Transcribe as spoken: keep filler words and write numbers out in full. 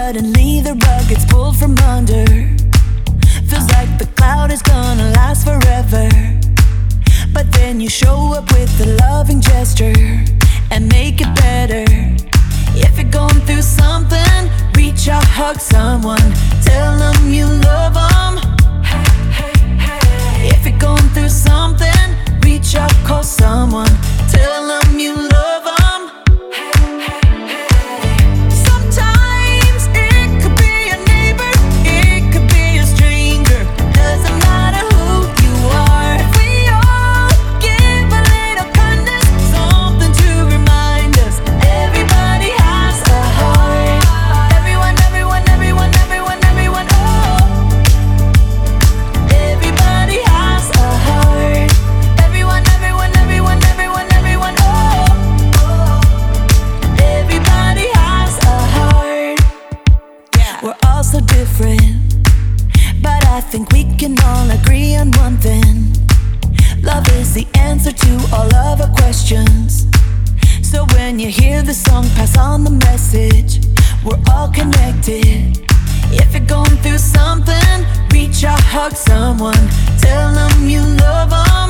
Suddenly the rug gets pulled from under. Feels like the cloud is gonna last forever. But then you show up with a loving gesture and make it better. If you're going through something, reach out, hug someone, tell them you love them. If you're going through something, reach out, call someone, tell them you love them. So different, but I think we can all agree on one thing. Love is the answer to all of our questions. So when you hear the song, pass on the message. We're all connected. If you're going through something, reach out, hug someone, tell them you love them.